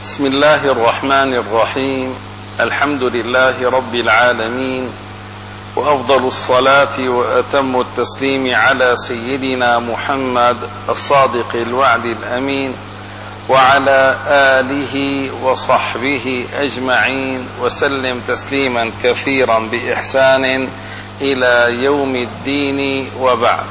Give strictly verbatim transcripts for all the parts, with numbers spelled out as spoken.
بسم الله الرحمن الرحيم. الحمد لله رب العالمين، وأفضل الصلاة وأتم التسليم على سيدنا محمد الصادق الوعد الأمين، وعلى آله وصحبه أجمعين، وسلم تسليما كثيرا بإحسان إلى يوم الدين، وبعد.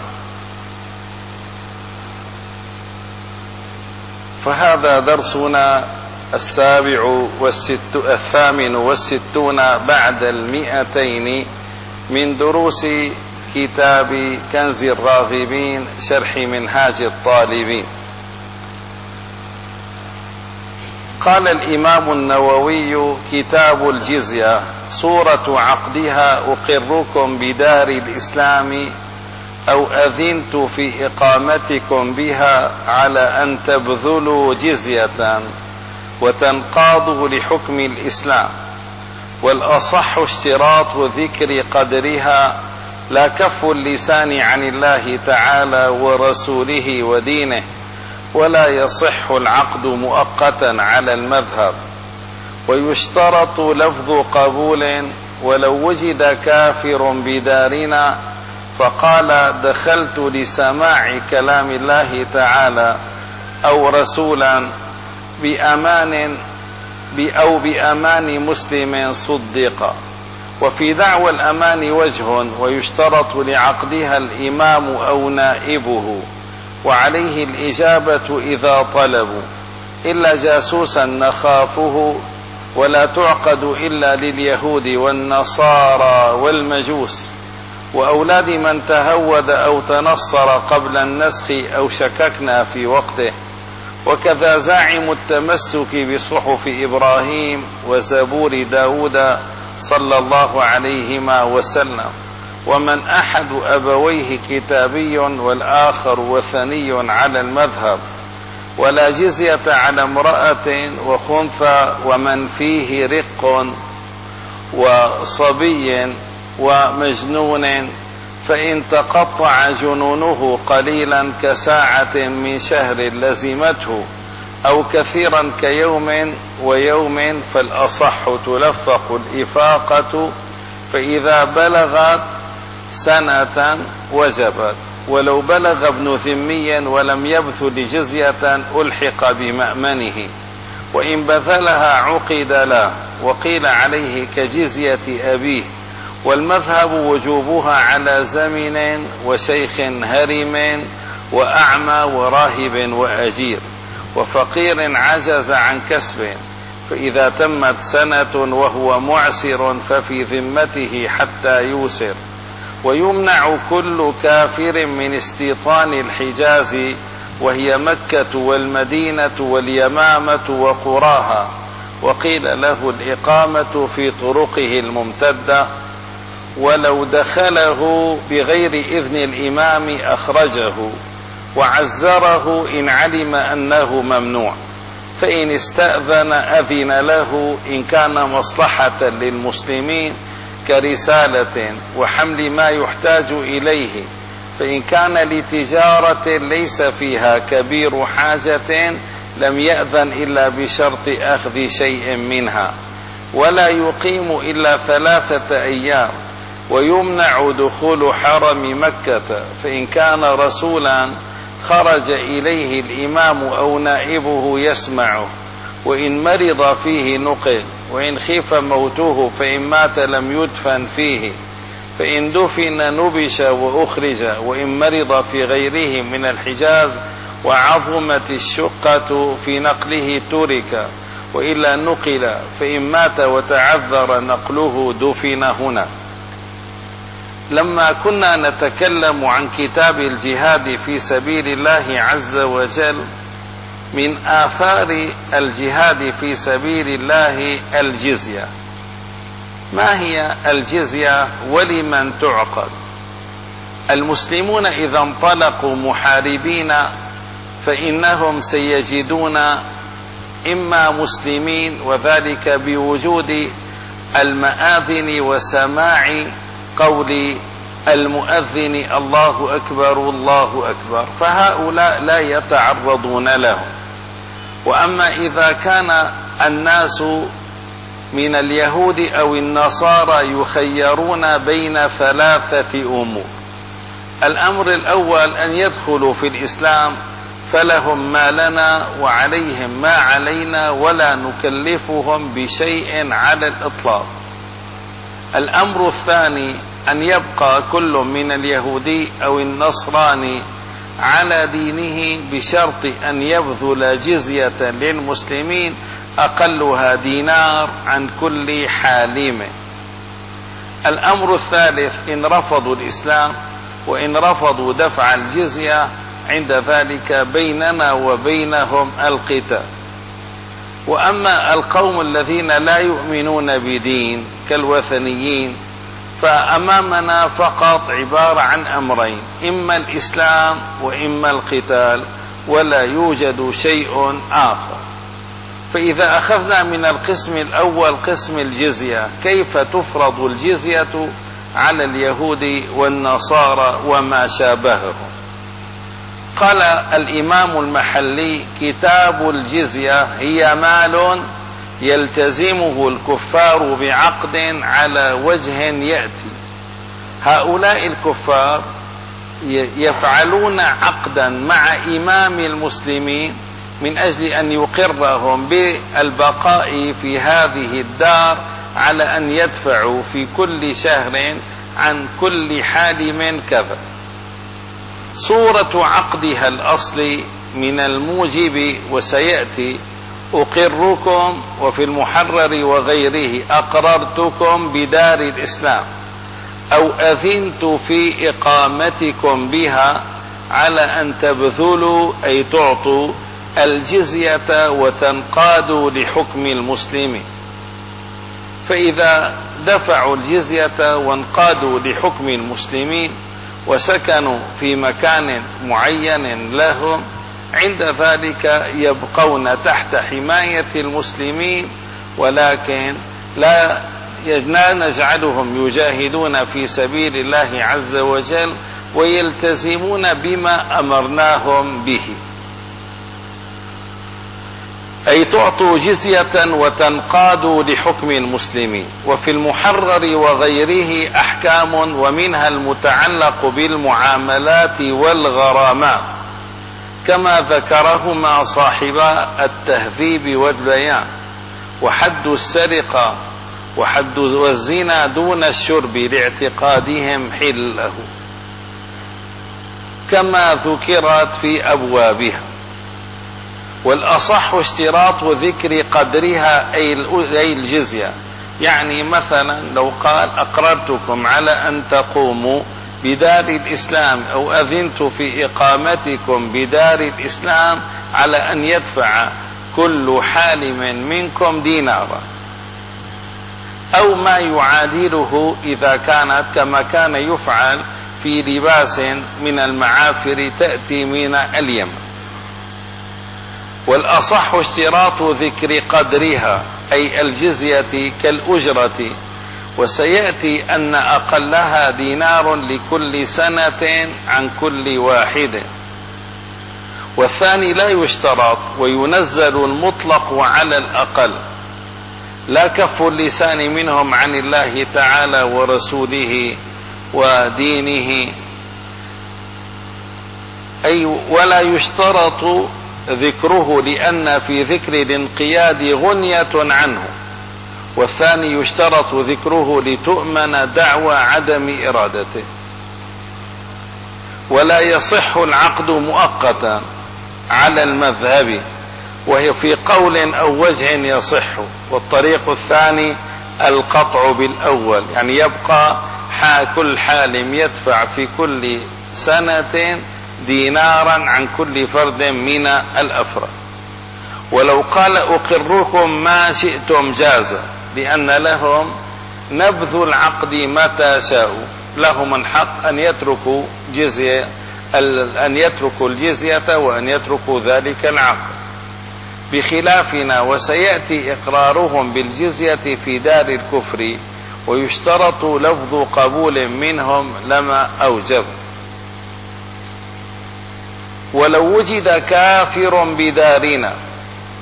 فهذا درسنا السابع والست الثامن والستون بعد المئتين من دروس كتاب كنز الراغبين شرح منهاج الطالبين. قال الإمام النووي: كتاب الجزية صورة عقدها: أقركم بدار الإسلام أو أذنت في إقامتكم بها على أن تبذلوا جزية وتنقادوا لحكم الإسلام. والأصح اشتراط ذكر قدرها، لا كف اللسان عن الله تعالى ورسوله ودينه، ولا يصح العقد مؤقتا على المذهب. ويشترط لفظ قبول، ولو وجد كافر بدارنا فقال دخلت لسماع كلام الله تعالى أو رسولا بأمان أو بأمان مسلم صدق. وفي دعوى الأمان وجه، ويشترط لعقدها الإمام أو نائبه، وعليه الإجابة إذا طلبوا، إلا جاسوسا نخافه، ولا تعقد إلا لليهود والنصارى والمجوس، وأولاد من تهود أو تنصر قبل النسخ أو شككنا في وقته. وكذا زاعم التمسك بصحف إبراهيم وزبور داود صلى الله عليهما وسلم، ومن أحد أبويه كتابي والآخر وثني على المذهب. ولا جزية على امرأة وخنثى ومن فيه رق وصبي ومجنون، فإن تقطع جنونه قليلا كساعة من شهر لزمته، أو كثيرا كيوم ويوم، فالأصح تلفق الإفاقة، فإذا بلغت سنة وجبت. ولو بلغ ابن ذمي ولم يبذل جزية ألحق بمأمنه، وإن بذلها عقد له، وقيل عليه كجزية أبيه. والمذهب وجوبها على زمن وشيخ هرم وأعمى وراهب وأجير وفقير عجز عن كسب، فإذا تمت سنة وهو معسر ففي ذمته حتى يوسر. ويمنع كل كافر من استيطان الحجاز، وهي مكة والمدينة واليمامة وقراها، وقيل له الإقامة في طرقه الممتدة. ولو دخله بغير إذن الإمام أخرجه، وعزره إن علم أنه ممنوع، فإن استأذن أذن له إن كان مصلحة للمسلمين كرسالة وحمل ما يحتاج إليه. فإن كان لتجارة ليس فيها كبير حاجة لم يأذن إلا بشرط أخذ شيء منها. ولا يقيم إلا ثلاثة أيام. ويمنع دخول حرم مكة، فإن كان رسولا خرج إليه الإمام أو نائبه يسمعه، وإن مرض فيه نقل، وإن خيف موته فإن مات لم يدفن فيه، فإن دفن نبش وأخرج، وإن مرض في غيره من الحجاز وعظمت الشقة في نقله ترك، وإلا نقل، فإن مات وتعذر نقله دفن هنا. لما كنا نتكلم عن كتاب الجهاد في سبيل الله عز وجل، من آثار الجهاد في سبيل الله الجزية. ما هي الجزية ولمن تعقد؟ المسلمون إذا انطلقوا محاربين فإنهم سيجدون إما مسلمين، وذلك بوجود المآذن وسماع قول المؤذن الله أكبر الله أكبر، فهؤلاء لا يتعرضون لهم. وأما إذا كان الناس من اليهود أو النصارى يخيرون بين ثلاثة أمور: الأمر الأول أن يدخلوا في الإسلام فلهم ما لنا وعليهم ما علينا ولا نكلفهم بشيء على الإطلاق. الأمر الثاني أن يبقى كل من اليهودي أو النصراني على دينه بشرط أن يبذل جزية للمسلمين أقلها دينار عن كل حالم. الأمر الثالث إن رفضوا الإسلام وإن رفضوا دفع الجزية عند ذلك بيننا وبينهم القتال. وأما القوم الذين لا يؤمنون بدين كالوثنيين فأمامنا فقط عبارة عن أمرين: إما الإسلام وإما القتال، ولا يوجد شيء آخر. فإذا أخذنا من القسم الأول قسم الجزية، كيف تفرض الجزية على اليهود والنصارى وما شابههم؟ قال الإمام المحلي: كتاب الجزية هي مال يلتزمه الكفار بعقد على وجه يأتي. هؤلاء الكفار يفعلون عقدا مع إمام المسلمين من أجل أن يقرهم بالبقاء في هذه الدار على أن يدفعوا في كل شهر عن كل حالم كذا. صورة عقدها الأصلي من الموجب وسيأتي: أقركم، وفي المحرر وغيره أقررتكم بدار الإسلام، أو أذنت في إقامتكم بها على أن تبذلوا أي تعطوا الجزية وتنقادوا لحكم المسلمين. فإذا دفعوا الجزية وانقادوا لحكم المسلمين وسكنوا في مكان معين لهم، عند ذلك يبقون تحت حماية المسلمين، ولكن لا نجعلهم يجاهدون في سبيل الله عز وجل ويلتزمون بما أمرناهم به. أي تعطوا جزية وتنقادوا لحكم المسلمين. وفي المحرر وغيره أحكام، ومنها المتعلق بالمعاملات والغرامات كما ذكرهما صاحبا التهذيب والبيان: وحد السرقة وحد الزنا دون الشرب لاعتقادهم حله، كما ذكرت في أبوابها. والأصح اشتراط ذكر قدرها أي الجزية. يعني مثلا لو قال: أقررتكم على أن تقوموا بدار الإسلام، أو أذنت في إقامتكم بدار الإسلام على أن يدفع كل حالم منكم دينارا، أو ما يعادله إذا كانت كما كان يفعل في لباس من المعافر تأتي من اليمن. والأصح اشتراط ذكر قدرها أي الجزية كالأجرة، وسيأتي أن أقلها دينار لكل سنة عن كل واحد. والثاني لا يشترط، وينزل المطلق على الأقل، لا كف اللسان منهم عن الله تعالى ورسوله ودينه. أي ولا يشترط ذكره، لأن في ذكر الانقياد غنية عنه. والثاني يشترط ذكره لتؤمن دعوى عدم إرادته. ولا يصح العقد مؤقتا على المذهب، وهي في قول أو وجه يصح. والطريق الثاني القطع بالأول، يعني يبقى كل حالم يدفع في كل سنة دينارا عن كل فرد من الأفراد. ولو قال: أقركم ما شئتم جاز، لأن لهم نبذ العقد متى شاءوا، لهم الحق أن يتركوا جزية أن يتركوا الجزية وأن يتركوا ذلك العقد، بخلافنا وسيأتي إقرارهم بالجزية في دار الكفر، ويشترط لفظ قبول منهم لما أوجب. ولو وجد كافر بدارنا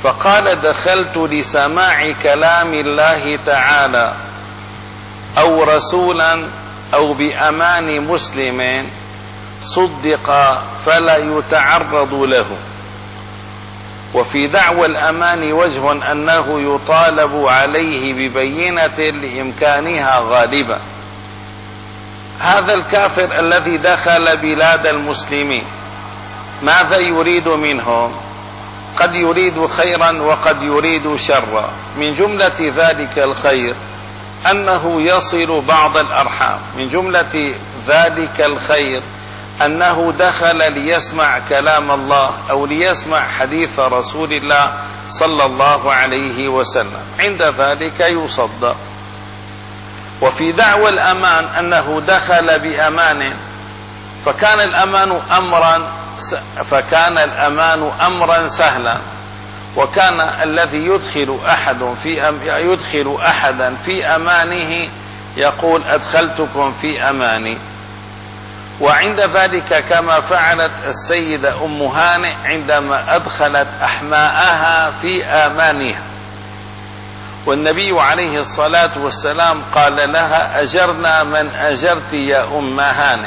فقال دخلت لسماع كلام الله تعالى أو رسولا أو بأمان مسلم صدق فلا يتعرض له. وفي دعوى الأمان وجه أنه يطالب عليه ببينة لإمكانها غالبا. هذا الكافر الذي دخل بلاد المسلمين ماذا يريد منهم؟ قد يريد خيرا وقد يريد شرا. من جملة ذلك الخير أنه يصل بعض الأرحام، من جملة ذلك الخير أنه دخل ليسمع كلام الله أو ليسمع حديث رسول الله صلى الله عليه وسلم، عند ذلك يصدق. وفي دعوى الأمان أنه دخل بأمان، فكان الأمان أمرا فكان الأمان أمرا سهلا، وكان الذي يدخل أحد في أم يدخل أحدا في أمانه يقول أدخلتكم في أماني. وعند ذلك كما فعلت السيدة أم هانئ عندما أدخلت أحماءها في آمانها، والنبي عليه الصلاة والسلام قال لها أجرنا من أجرت يا أم هانئ.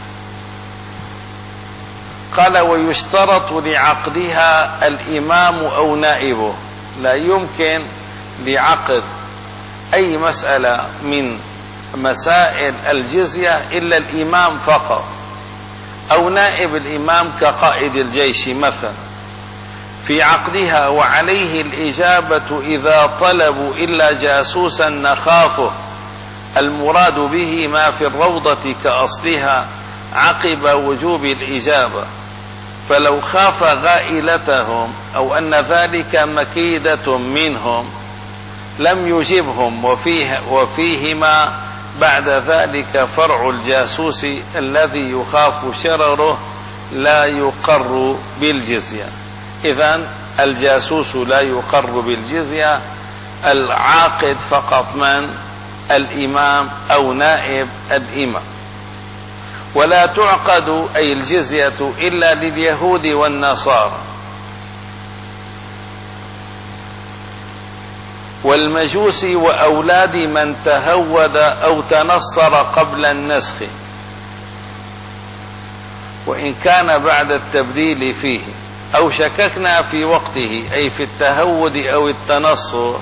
قال ويشترط لعقدها الإمام أو نائبه، لا يمكن لعقد أي مسألة من مسائل الجزية إلا الإمام فقط أو نائب الإمام كقائد الجيش مثلا في عقدها، وعليه الإجابة إذا طلبوا إلا جاسوسا نخافه. المراد به ما في الروضة كأصلها عقب وجوب الإجابة، فلو خاف غائلتهم أو أن ذلك مكيدة منهم لم يجبهم. وفيه وفيهما بعد ذلك فرع الجاسوس الذي يخاف شرره لا يقر بالجزية. إذن الجاسوس لا يقر بالجزية، العاقد فقط من؟ الإمام أو نائب الإمام. ولا تعقد أي الجزية إلا لليهود والنصارى والمجوس وأولاد من تهود أو تنصر قبل النسخ، وإن كان بعد التبديل فيه أو شككنا في وقته أي في التهود أو التنصر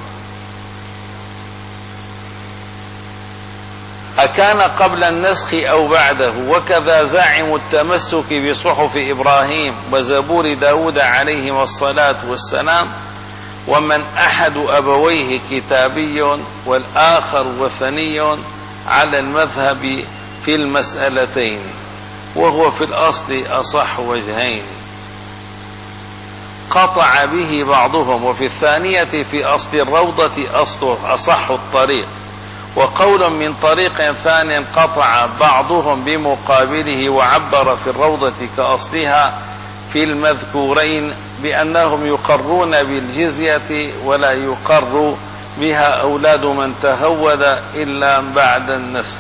أكان قبل النسخ أو بعده. وكذا زاعم التمسك بصحف إبراهيم وزبور داود عليهم الصلاة والسلام، ومن أحد أبويه كتابي والآخر وثني على المذهب في المسألتين، وهو في الأصل أصح وجهين. قطع به بعضهم، وفي الثانية في أصل الروضة أصله أصح الطريق، وقول من طريق ثاني قطع بعضهم بمقابله وعبر في الروضة كأصلها في المذكورين بأنهم يقرون بالجزية ولا يقر بها أولاد من تهود إلا بعد النسخ.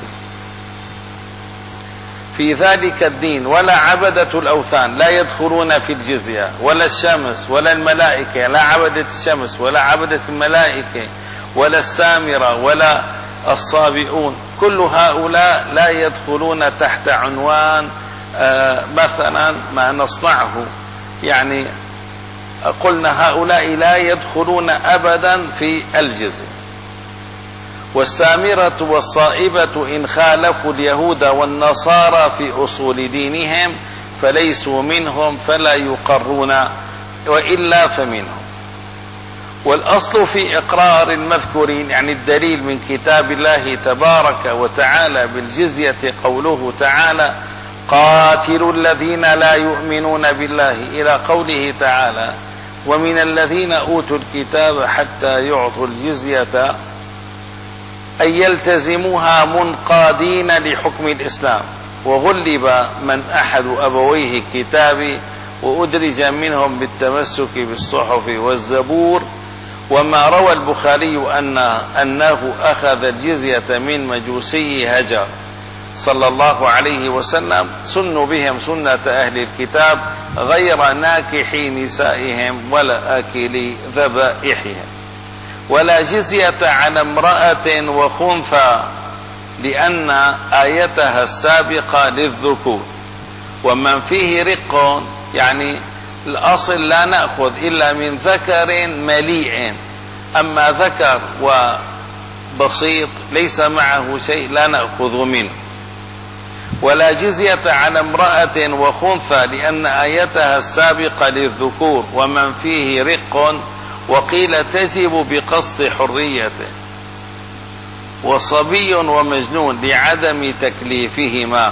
في ذلك الدين ولا عبدة الأوثان لا يدخلون في الجزية، ولا الشمس ولا الملائكة، لا عبدة الشمس ولا عبدة الملائكة ولا السامرة ولا الصابئون، كل هؤلاء لا يدخلون تحت عنوان آه مثلا ما نصنعه، يعني قلنا هؤلاء لا يدخلون أبدا في الجزية. والسامرة والصائبة إن خالفوا اليهود والنصارى في أصول دينهم فليسوا منهم فلا يقرون، وإلا فمنهم. والأصل في إقرار المذكورين يعني الدليل من كتاب الله تبارك وتعالى بالجزية قوله تعالى قاتلوا الذين لا يؤمنون بالله إلى قوله تعالى ومن الذين أوتوا الكتاب حتى يعطوا الجزية، أي يلتزموها منقادين لحكم الإسلام. وغلب من أحد أبويه كتابي وأدرج منهم بالتمسك بالصحف والزبور. وما روى البخاري أن أنه أخذ الجزية من مجوسي هجر صلى الله عليه وسلم سنوا بهم سنة أهل الكتاب غير ناكحي نسائهم ولا آكلي ذبائحهم. ولا جزية على امرأة وخنثى لأن آيتها السابقة للذكور. ومن فيه رق يعني الأصل لا نأخذ إلا من ذكر مليء، أما ذكر وبسيط ليس معه شيء لا نأخذ منه. ولا جزية على امرأة وخنثى لأن آيتها السابقة للذكور. ومن فيه رق وقيل تجب بقصد حريته. وصبي ومجنون لعدم تكليفهما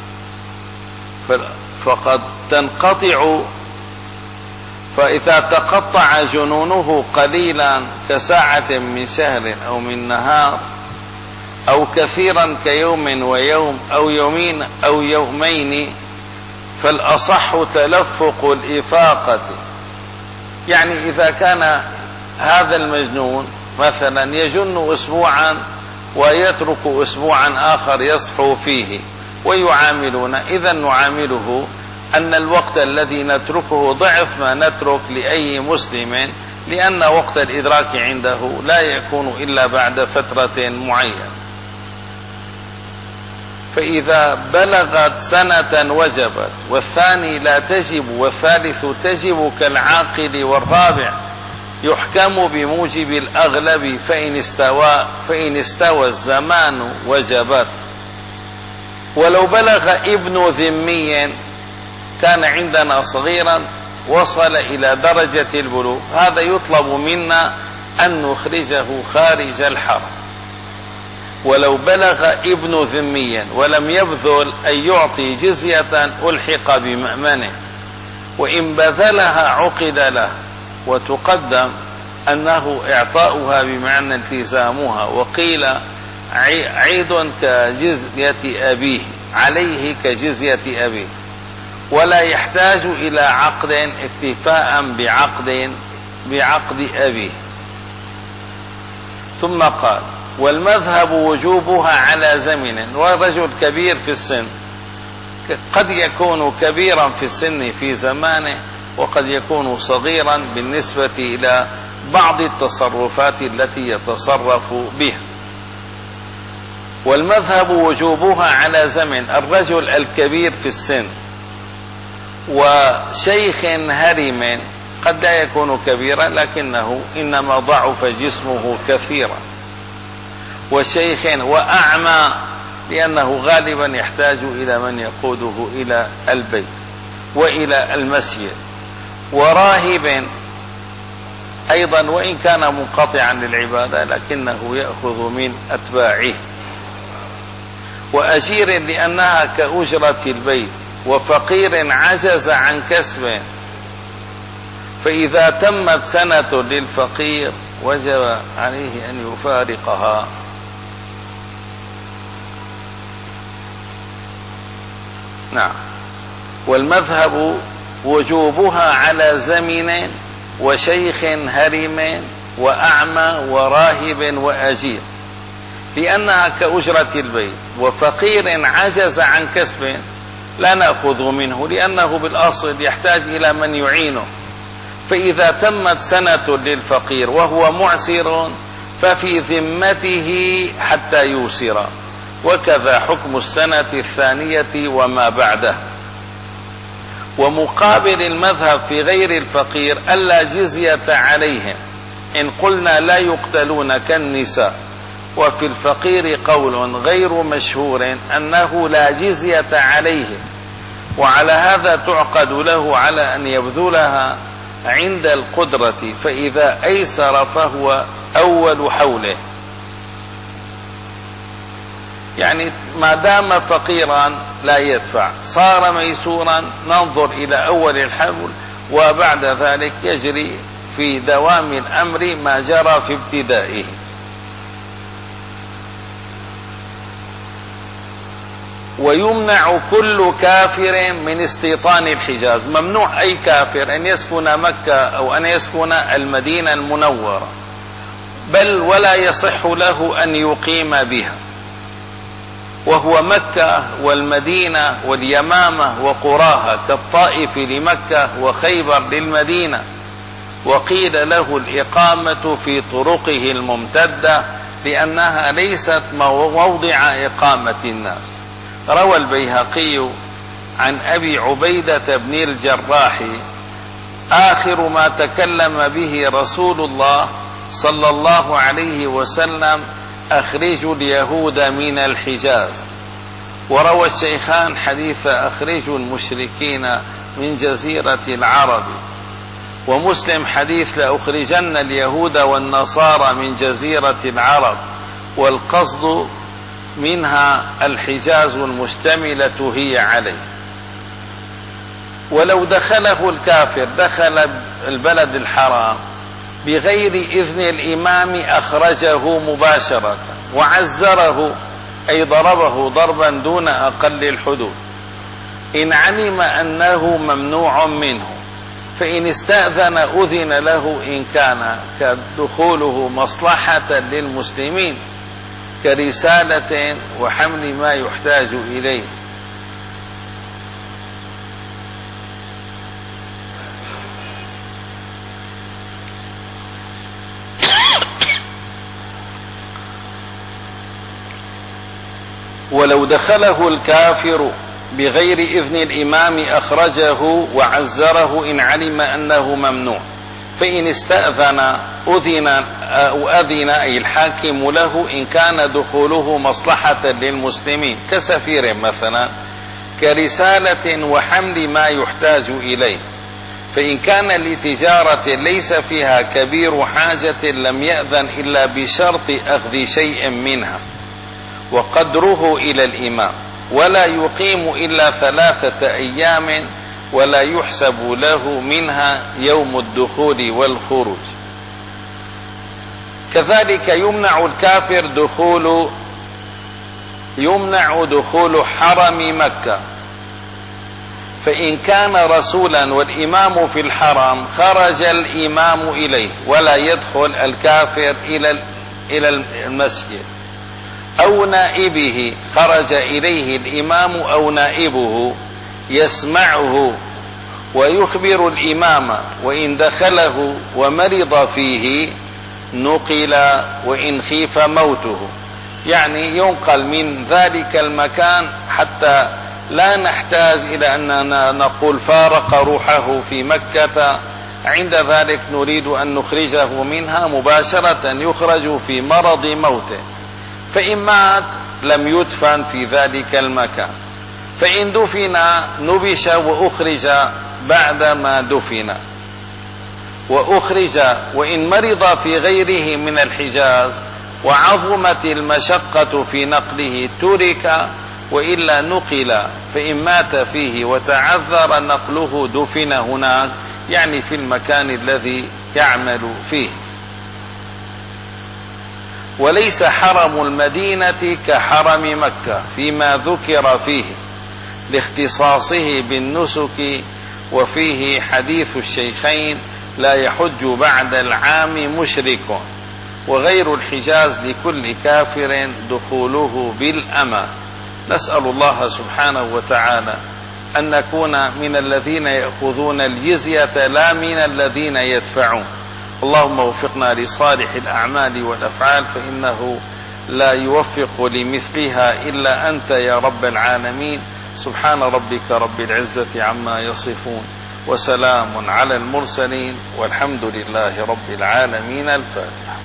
فقد تنقطع، فإذا تقطع جنونه قليلا كساعة من شهر أو من نهار أو كثيرا كيوم ويوم أو يومين أو يومين فالأصح تلفق الإفاقة. يعني إذا كان هذا المجنون مثلا يجن أسبوعا ويترك أسبوعا آخر يصحو فيه ويعاملون، إذا نعامله أن الوقت الذي نتركه ضعف ما نترك لأي مسلم، لأن وقت الإدراك عنده لا يكون إلا بعد فترة معينة. فإذا بلغت سنة وجبت، والثاني لا تجب، والثالث تجب كالعاقل، والرابع يحكم بموجب الأغلب فإن استوى فإن استوى الزمان وجبت. ولو بلغ ابن ذمي كان عندنا صغيرا وصل إلى درجة البلوغ، هذا يطلب منا أن نخرجه خارج الحرم. ولو بلغ ابن ذمي ولم يبذل أن يعطي جزية ألحق بمأمنه، وإن بذلها عقد له. وتقدم أنه إعطاؤها بمعنى التزامها، وقيل عيد كجزية أبيه عليه كجزية أبيه، ولا يحتاج إلى عقد اكتفاء بعقد بعقد أبيه. ثم قال: والمذهب وجوبها على زمن. والرجل كبير في السن قد يكون كبيرا في السن في زمانه، وقد يكون صغيرا بالنسبة إلى بعض التصرفات التي يتصرف بها. والمذهب وجوبها على زمن الرجل الكبير في السن، وشيخ هرم قد لا يكون كبيرا لكنه إنما ضعف جسمه كثيرا، وشيخ وأعمى لأنه غالبا يحتاج إلى من يقوده إلى البيت وإلى المسجد، وراهب أيضا وإن كان منقطعا للعبادة لكنه يأخذ من أتباعه، وأجير لأنها كأجرة البيت، وفقير عجز عن كسبه. فإذا تمت سنة للفقير وجب عليه أن يفارقها. نعم. والمذهب وجوبها على زمن وشيخ هرم وأعمى وراهب وأجير لأنها كأجرة البيت، وفقير عجز عن كسب لا نأخذ منه لأنه بالأصل يحتاج إلى من يعينه. فإذا تمت سنة للفقير وهو معسر ففي ذمته حتى يوسر، وكذا حكم السنة الثانية وما بعده. ومقابل المذهب في غير الفقير ألا جزية عليهم إن قلنا لا يقتلون كالنساء. وفي الفقير قول غير مشهور أنه لا جزية عليه، وعلى هذا تعقد له على أن يبذلها عند القدرة، فإذا أيسر فهو أول حوله. يعني ما دام فقيرا لا يدفع، صار ميسورا ننظر إلى أول الحول، وبعد ذلك يجري في دوام الأمر ما جرى في ابتدائه. ويمنع كل كافر من استيطان الحجاز، ممنوع أي كافر أن يسكن مكة أو أن يسكن المدينة المنورة، بل ولا يصح له أن يقيم بها. وهو مكة والمدينة واليمامة وقراها كالطائف لمكة وخيبر للمدينة، وقيل له الإقامة في طرقه الممتدة لأنها ليست موضع إقامة الناس. روى البيهقي عن أبي عبيدة بن الجراح: آخر ما تكلم به رسول الله صلى الله عليه وسلم: أخرجوا اليهود من الحجاز. وروى الشيخان حديث أخرجوا المشركين من جزيرة العرب، ومسلم حديث لأخرجن اليهود والنصارى من جزيرة العرب، والقصد منها الحجاز المشتملة هي عليه. ولو دخله الكافر دخل البلد الحرام بغير إذن الإمام أخرجه مباشرة وعزره، أي ضربه ضربا دون أقل الحدود، إن علم أنه ممنوع منه. فإن استأذن أذن له إن كان كدخوله مصلحة للمسلمين كرسالة وحمل ما يحتاج إليه. ولو دخله الكافر بغير إذن الإمام أخرجه وعزره إن علم أنه ممنوع. فإن استأذن أذن أو أذن أي الحاكم له إن كان دخوله مصلحة للمسلمين كسفير مثلا، كرسالة وحمل ما يحتاج إليه. فإن كان لتجارة ليس فيها كبير حاجة لم يأذن إلا بشرط أخذ شيء منها وقدره إلى الإمام، ولا يقيم إلا ثلاثة أيام، ولا يحسب له منها يوم الدخول والخروج. كذلك يمنع الكافر دخول يمنع دخول حرم مكة. فإن كان رسولا والإمام في الحرم خرج الإمام إليه، ولا يدخل الكافر إلى إلى المسجد. أو نائبه خرج إليه الإمام أو نائبه يسمعه ويخبر الإمام، وإن دخله ومرض فيه نقل وإن خيف موته، يعني ينقل من ذلك المكان حتى لا نحتاج إلى أننا نقول فارق روحه في مكة، عند ذلك نريد أن نخرجه منها مباشرة، يخرج في مرض موته. فإن مات لم يدفن في ذلك المكان، فإن دفن نبش وأخرج بعدما دفن وأخرج. وإن مرض في غيره من الحجاز وعظمت المشقة في نقله ترك، وإلا نقل. فإن مات فيه وتعذر نقله دفن هناك، يعني في المكان الذي يعمل فيه. وليس حرم المدينة كحرم مكة فيما ذكر فيه لاختصاصه بالنسك، وفيه حديث الشيخين: لا يحج بعد العام مشرك. وغير الحجاز لكل كافر دخوله بالأمان. نسأل الله سبحانه وتعالى أن نكون من الذين يأخذون الجزية لا من الذين يدفعون. اللهم وفقنا لصالح الأعمال والأفعال، فإنه لا يوفق لمثلها إلا أنت يا رب العالمين. سبحان ربك رب العزة عما يصفون، وسلام على المرسلين، والحمد لله رب العالمين. الفاتحة.